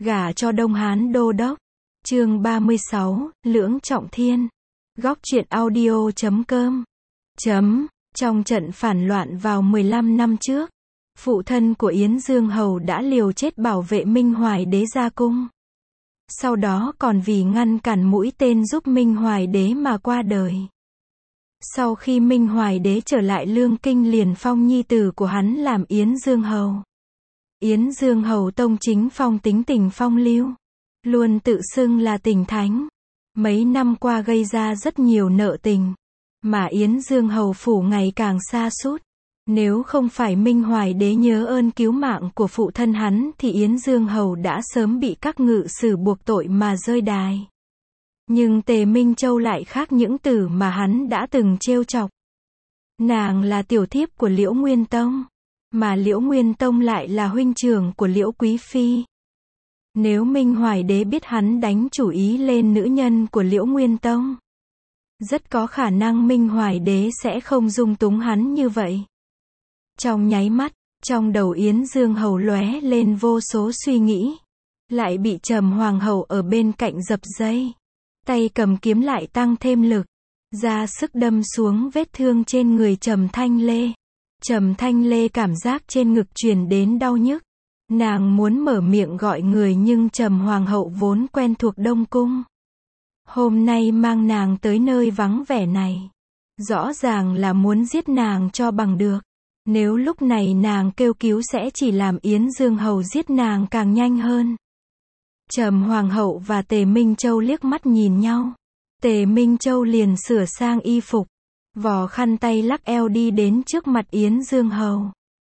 Gả cho Đông Hán đô đốc. Chương 36, Lưỡng Trọng Thiên. Góc truyện audio.com. Trong trận phản loạn vào 15 năm trước, phụ thân của Yến Dương Hầu đã liều chết bảo vệ Minh Hoài Đế ra cung. Sau đó còn vì ngăn cản mũi tên giúp Minh Hoài Đế mà qua đời. Sau khi Minh Hoài Đế trở lại Lương Kinh liền phong nhi tử của hắn làm Yến Dương Hầu. Yến Dương Hầu tông chính phong tính tình phong lưu, luôn tự xưng là tình thánh. Mấy năm qua gây ra rất nhiều nợ tình, mà Yến Dương Hầu phủ ngày càng sa sút. Nếu không phải Minh Hoài Đế nhớ ơn cứu mạng của phụ thân hắn thì Yến Dương Hầu đã sớm bị các ngự sử buộc tội mà rơi đài. Nhưng Tề Minh Châu lại khác những tử mà hắn đã từng trêu chọc. Nàng là tiểu thiếp của Liễu Nguyên Tông, mà Liễu Nguyên Tông lại là huynh trưởng của Liễu Quý Phi. Nếu Minh Hoài Đế biết hắn đánh chủ ý lên nữ nhân của Liễu Nguyên Tông, rất có khả năng Minh Hoài Đế sẽ không dung túng hắn như vậy. Trong nháy mắt, trong đầu Yến Dương Hầu lóe lên vô số suy nghĩ. Lại bị Trầm Hoàng hậu ở bên cạnh giật dây. Tay cầm kiếm lại tăng thêm lực, ra sức đâm xuống vết thương trên người Trầm Thanh Lê. Trầm Thanh Lê cảm giác trên ngực truyền đến đau nhức. Nàng muốn mở miệng gọi người nhưng Trầm Hoàng hậu vốn quen thuộc Đông Cung. Hôm nay mang nàng tới nơi vắng vẻ này. Rõ ràng là muốn giết nàng cho bằng được. Nếu lúc này nàng kêu cứu sẽ chỉ làm Yến Dương Hầu giết nàng càng nhanh hơn. Trầm Hoàng hậu và Tề Minh Châu liếc mắt nhìn nhau. Tề Minh Châu liền sửa sang y phục, vò khăn tay lắc eo đi đến trước mặt Yến Dương Hầu.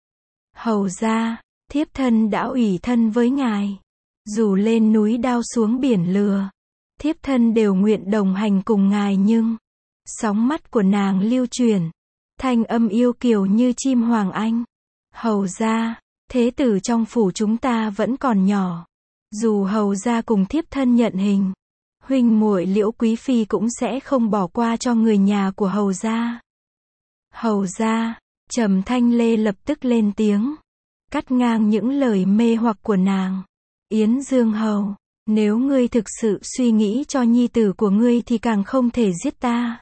Hầu gia, thiếp thân đã ủy thân với ngài. Dù lên núi đao xuống biển lửa, thiếp thân đều nguyện đồng hành cùng ngài nhưng... Sóng mắt của nàng lưu chuyển, thanh âm yêu kiều như chim hoàng anh. Hầu gia, thế tử trong phủ chúng ta vẫn còn nhỏ. Dù hầu gia cùng thiếp thân nhận hình, huynh muội Liễu Quý Phi cũng sẽ không bỏ qua cho người nhà của hầu gia. Hầu gia, Trầm Thanh Lê lập tức lên tiếng, cắt ngang những lời mê hoặc của nàng. Yến Dương Hầu, nếu ngươi thực sự suy nghĩ cho nhi tử của ngươi thì càng không thể giết ta.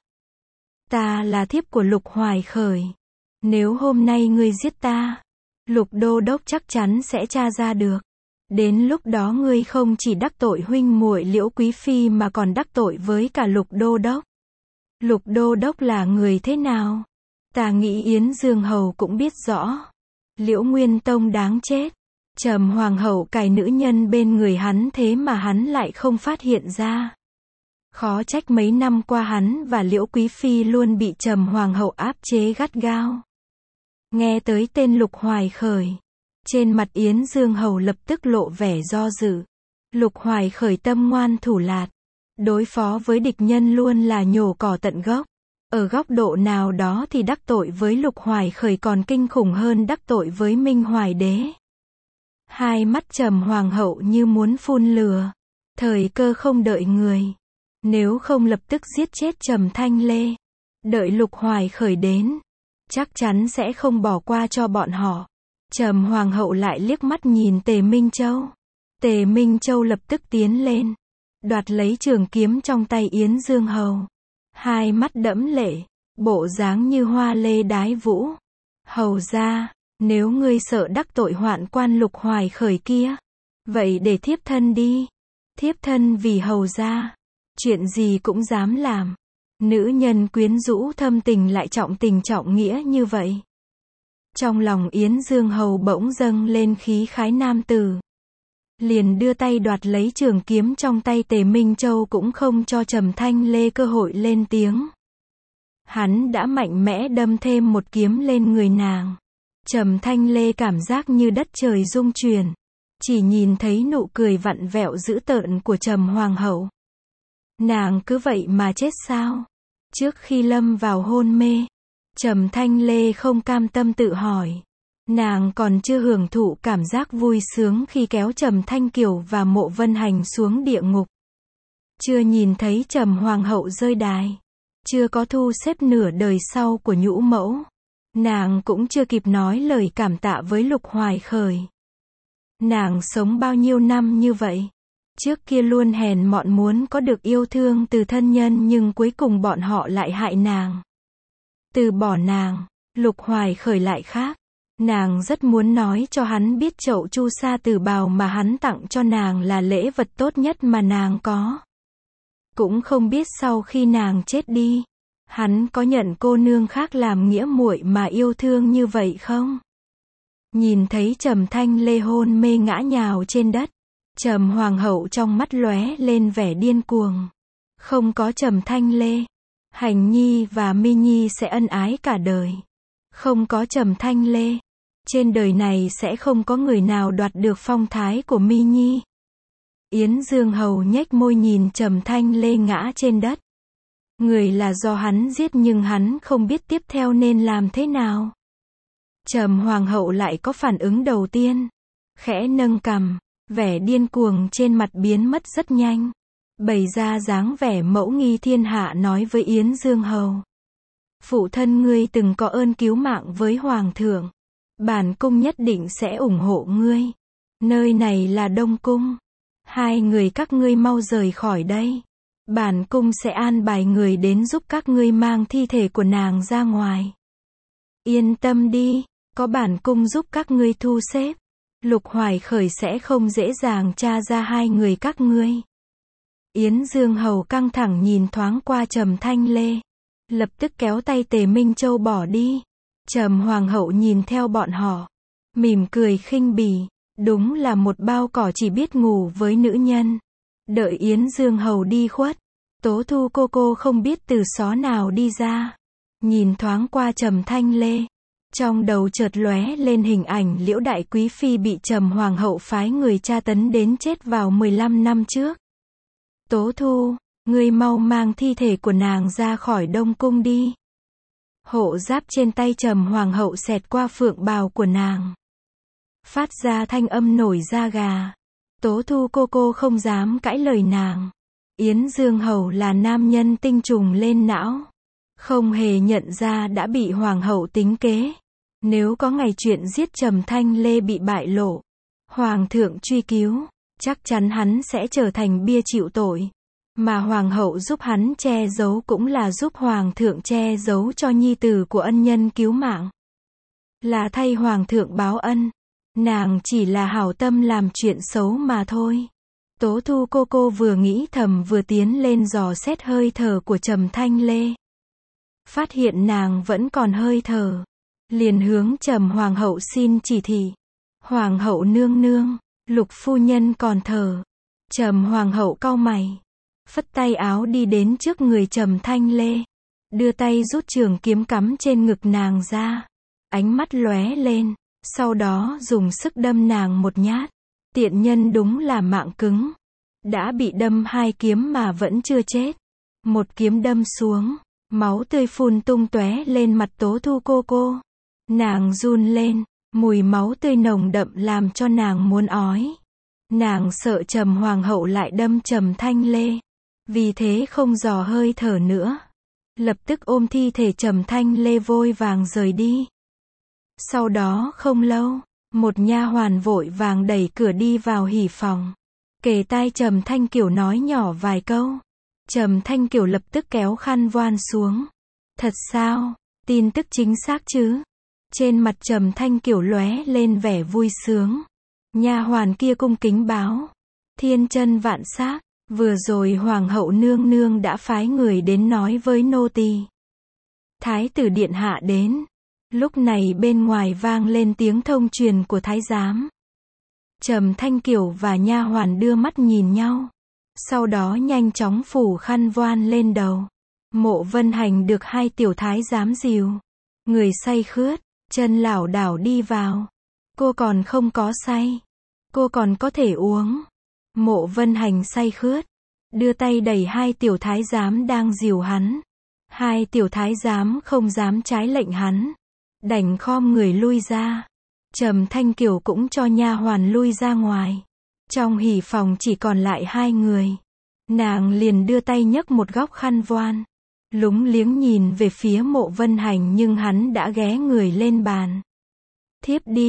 Ta là thiếp của Lục Hoài Khởi. Nếu hôm nay ngươi giết ta, Lục Đô Đốc chắc chắn sẽ tra ra được. Đến lúc đó ngươi không chỉ đắc tội huynh muội Liễu Quý Phi mà còn đắc tội với cả Lục Đô Đốc. Lục Đô Đốc là người thế nào? Ta nghĩ Yến Dương Hầu cũng biết rõ. Liễu Nguyên Tông đáng chết. Trầm Hoàng hậu cài nữ nhân bên người hắn thế mà hắn lại không phát hiện ra. Khó trách mấy năm qua hắn và Liễu Quý Phi luôn bị Trầm Hoàng hậu áp chế gắt gao. Nghe tới tên Lục Hoài Khởi, trên mặt Yến Dương Hầu lập tức lộ vẻ do dự. Lục Hoài Khởi tâm ngoan thủ lạt, đối phó với địch nhân luôn là nhổ cỏ tận gốc. Ở góc độ nào đó thì đắc tội với Lục Hoài Khởi còn kinh khủng hơn đắc tội với Minh Hoài Đế. Hai mắt Trầm Hoàng hậu như muốn phun lửa. Thời cơ không đợi người. Nếu không lập tức giết chết Trầm Thanh Lê, đợi Lục Hoài Khởi đến, chắc chắn sẽ không bỏ qua cho bọn họ. Trầm Hoàng hậu lại liếc mắt nhìn Tề Minh Châu. Tề Minh Châu lập tức tiến lên, đoạt lấy trường kiếm trong tay Yến Dương Hầu. Hai mắt đẫm lệ, bộ dáng như hoa lê đái vũ. Hầu gia, nếu ngươi sợ đắc tội hoạn quan Lục Hoài Khởi kia, vậy để thiếp thân đi. Thiếp thân vì hầu gia, chuyện gì cũng dám làm. Nữ nhân quyến rũ thâm tình lại trọng tình trọng nghĩa như vậy. Trong lòng Yến Dương Hầu bỗng dâng lên khí khái nam tử. Liền đưa tay đoạt lấy trường kiếm trong tay Tề Minh Châu cũng không cho Trầm Thanh Lê cơ hội lên tiếng. Hắn đã mạnh mẽ đâm thêm một kiếm lên người nàng. Trầm Thanh Lê cảm giác như đất trời rung chuyển. Chỉ nhìn thấy nụ cười vặn vẹo dữ tợn của Trầm Hoàng hậu. Nàng cứ vậy mà chết sao? Trước khi lâm vào hôn mê, Trầm Thanh Lê không cam tâm tự hỏi. Nàng còn chưa hưởng thụ cảm giác vui sướng khi kéo Trầm Thanh Kiều và Mộ Vân Hành xuống địa ngục. Chưa nhìn thấy Trầm Hoàng hậu rơi đài. Chưa có thu xếp nửa đời sau của nhũ mẫu. Nàng cũng chưa kịp nói lời cảm tạ với Lục Hoài Khởi. Nàng sống bao nhiêu năm như vậy. Trước kia luôn hèn mọn muốn có được yêu thương từ thân nhân nhưng cuối cùng bọn họ lại hại nàng. Từ bỏ nàng, Lục Hoài Khởi lại khác. Nàng rất muốn nói cho hắn biết chậu chu sa từ bào mà hắn tặng cho nàng là lễ vật tốt nhất mà nàng có. Cũng không biết sau khi nàng chết đi, hắn có nhận cô nương khác làm nghĩa muội mà yêu thương như vậy không? Nhìn thấy Trầm Thanh Lê hôn mê ngã nhào trên đất, Trầm Hoàng hậu trong mắt lóe lên vẻ điên cuồng. Không có Trầm Thanh Lê, Hành Nhi và Mi Nhi sẽ ân ái cả đời. Không có Trầm Thanh Lê, trên đời này sẽ không có người nào đoạt được phong thái của Mi Nhi. Yến Dương Hầu nhếch môi nhìn Trầm Thanh Lê ngã trên đất. Người là do hắn giết nhưng hắn không biết tiếp theo nên làm thế nào. Trầm Hoàng hậu lại có phản ứng đầu tiên. Khẽ nâng cằm, vẻ điên cuồng trên mặt biến mất rất nhanh. Bày ra dáng vẻ mẫu nghi thiên hạ nói với Yến Dương Hầu. Phụ thân ngươi từng có ơn cứu mạng với Hoàng thượng. Bản cung nhất định sẽ ủng hộ ngươi. Nơi này là Đông Cung. Hai người các ngươi mau rời khỏi đây. Bản cung sẽ an bài người đến giúp các ngươi mang thi thể của nàng ra ngoài. Yên tâm đi, có bản cung giúp các ngươi thu xếp. Lục Hoài Khởi sẽ không dễ dàng tra ra hai người các ngươi. Yến Dương Hầu căng thẳng nhìn thoáng qua Trầm Thanh Lê. Lập tức kéo tay Tề Minh Châu bỏ đi. Trầm Hoàng hậu nhìn theo bọn họ. Mỉm cười khinh bỉ. Đúng là một bao cỏ chỉ biết ngủ với nữ nhân. Đợi Yến Dương Hầu đi khuất. Tố Thu cô không biết từ xó nào đi ra. Nhìn thoáng qua Trầm Thanh Lê. Trong đầu chợt lóe lên hình ảnh Liễu Đại Quý Phi bị Trầm Hoàng hậu phái người tra tấn đến chết vào 15 năm trước. Tố Thu, ngươi mau mang thi thể của nàng ra khỏi Đông Cung đi. Hộ giáp trên tay Trầm Hoàng hậu xẹt qua phượng bào của nàng. Phát ra thanh âm nổi da gà. Tố Thu cô không dám cãi lời nàng. Yến Dương Hầu là nam nhân tinh trùng lên não. Không hề nhận ra đã bị Hoàng hậu tính kế. Nếu có ngày chuyện giết Trầm Thanh Lê bị bại lộ, Hoàng thượng truy cứu, chắc chắn hắn sẽ trở thành bia chịu tội. Mà Hoàng hậu giúp hắn che giấu cũng là giúp Hoàng thượng che giấu cho nhi tử của ân nhân cứu mạng. Là thay Hoàng thượng báo ân. Nàng chỉ là hảo tâm làm chuyện xấu mà thôi. Tố Thu cô vừa nghĩ thầm vừa tiến lên dò xét hơi thở của Trầm Thanh Lê. Phát hiện nàng vẫn còn hơi thở. Liền hướng Trầm Hoàng hậu xin chỉ thị. Hoàng hậu nương nương, Lục phu nhân còn thở. Trầm Hoàng hậu cau mày. Phất tay áo đi đến trước người Trầm Thanh Lê. Đưa tay rút trường kiếm cắm trên ngực nàng ra. Ánh mắt lóe lên. Sau đó dùng sức đâm nàng một nhát. Tiện nhân đúng là mạng cứng. Đã bị đâm 2 kiếm mà vẫn chưa chết. Một kiếm đâm xuống. Máu tươi phun tung tóe lên mặt Tố Thu cô. Nàng run lên. Mùi máu tươi nồng đậm làm cho nàng muốn ói. Nàng sợ Trầm Hoàng hậu lại đâm Trầm Thanh Lê. Vì thế không dò hơi thở nữa. Lập tức ôm thi thể Trầm Thanh Lê vội vàng rời đi. Sau đó không lâu, một nha hoàn vội vàng đẩy cửa đi vào hỉ phòng. Kề tai Trầm Thanh Kiều nói nhỏ vài câu. Trầm Thanh Kiều lập tức kéo khăn voan xuống. Thật sao? Tin tức chính xác chứ? Trên mặt Trầm Thanh Kiều lóe lên vẻ vui sướng. Nha hoàn kia cung kính báo. Thiên chân vạn xác, vừa rồi Hoàng hậu nương nương đã phái người đến nói với nô tỳ. Thái tử điện hạ đến. Lúc này bên ngoài vang lên tiếng thông truyền của thái giám. Trầm Thanh Kiều và nha hoàn đưa mắt nhìn nhau. Sau đó nhanh chóng phủ khăn voan lên đầu. Mộ Vân Hành được 2 tiểu thái giám dìu. Người say khướt, chân lảo đảo đi vào. Cô còn không có say. Cô còn có thể uống. Mộ Vân Hành say khướt. Đưa tay đẩy 2 tiểu thái giám đang dìu hắn. 2 tiểu thái giám không dám trái lệnh hắn. Đành khom người lui ra. Trầm Thanh Kiều cũng cho nha hoàn lui ra ngoài. Trong hỉ phòng chỉ còn lại 2 người. Nàng liền đưa tay nhấc một góc khăn voan. Lúng liếng nhìn về phía Mộ Vân Hành nhưng hắn đã ghé người lên bàn. Thiếp đi,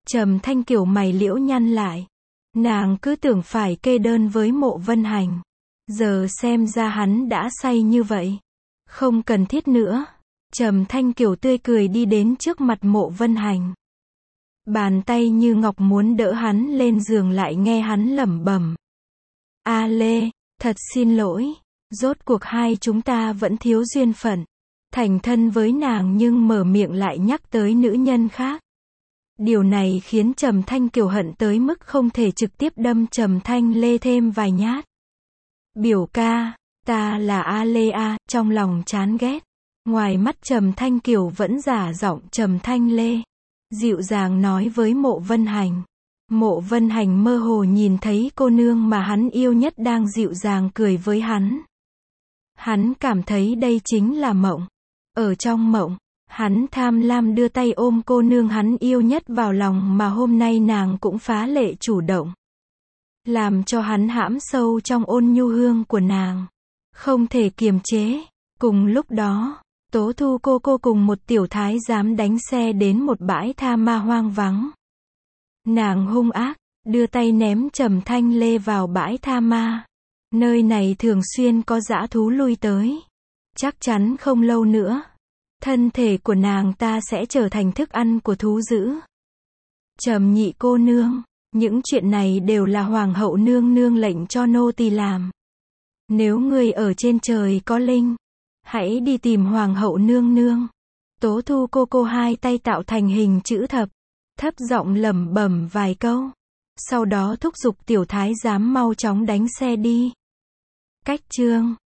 Trầm Thanh Kiều mày liễu nhăn lại. Nàng cứ tưởng phải kê đơn với Mộ Vân Hành. Giờ xem ra hắn đã say như vậy. Không cần thiết nữa. Trầm Thanh Kiều tươi cười đi đến trước mặt Mộ Vân Hành. Bàn tay như ngọc muốn đỡ hắn lên giường, lại nghe hắn lẩm bẩm. A Lê, thật xin lỗi. Rốt cuộc hai chúng ta vẫn thiếu duyên phận. Thành thân với nàng nhưng mở miệng lại nhắc tới nữ nhân khác. Điều này khiến Trầm Thanh Kiều hận tới mức không thể trực tiếp đâm Trầm Thanh Lê thêm vài nhát. Biểu ca, ta là A Lê a, trong lòng chán ghét. Ngoài mắt Trầm Thanh Kiều vẫn giả giọng Trầm Thanh Lê. Dịu dàng nói với Mộ Vân Hành. Mộ Vân Hành mơ hồ nhìn thấy cô nương mà hắn yêu nhất đang dịu dàng cười với hắn. Hắn cảm thấy đây chính là mộng. Ở trong mộng, hắn tham lam đưa tay ôm cô nương hắn yêu nhất vào lòng mà hôm nay nàng cũng phá lệ chủ động. Làm cho hắn hãm sâu trong ôn nhu hương của nàng. Không thể kiềm chế. Cùng lúc đó, Tố Thu cô cùng một tiểu thái giám đánh xe đến một bãi tha ma hoang vắng. Nàng hung ác, đưa tay ném Trầm Thanh Lê vào bãi tha ma. Nơi này thường xuyên có dã thú lui tới. Chắc chắn không lâu nữa, thân thể của nàng ta sẽ trở thành thức ăn của thú dữ. Trầm nhị cô nương, những chuyện này đều là hoàng hậu nương nương lệnh cho nô tỳ làm. Nếu người ở trên trời có linh, hãy đi tìm hoàng hậu nương nương. Tố Thu cô hai tay tạo thành hình chữ thập, thấp giọng lẩm bẩm vài câu. Sau đó thúc giục tiểu thái giám mau chóng đánh xe đi. Cách chương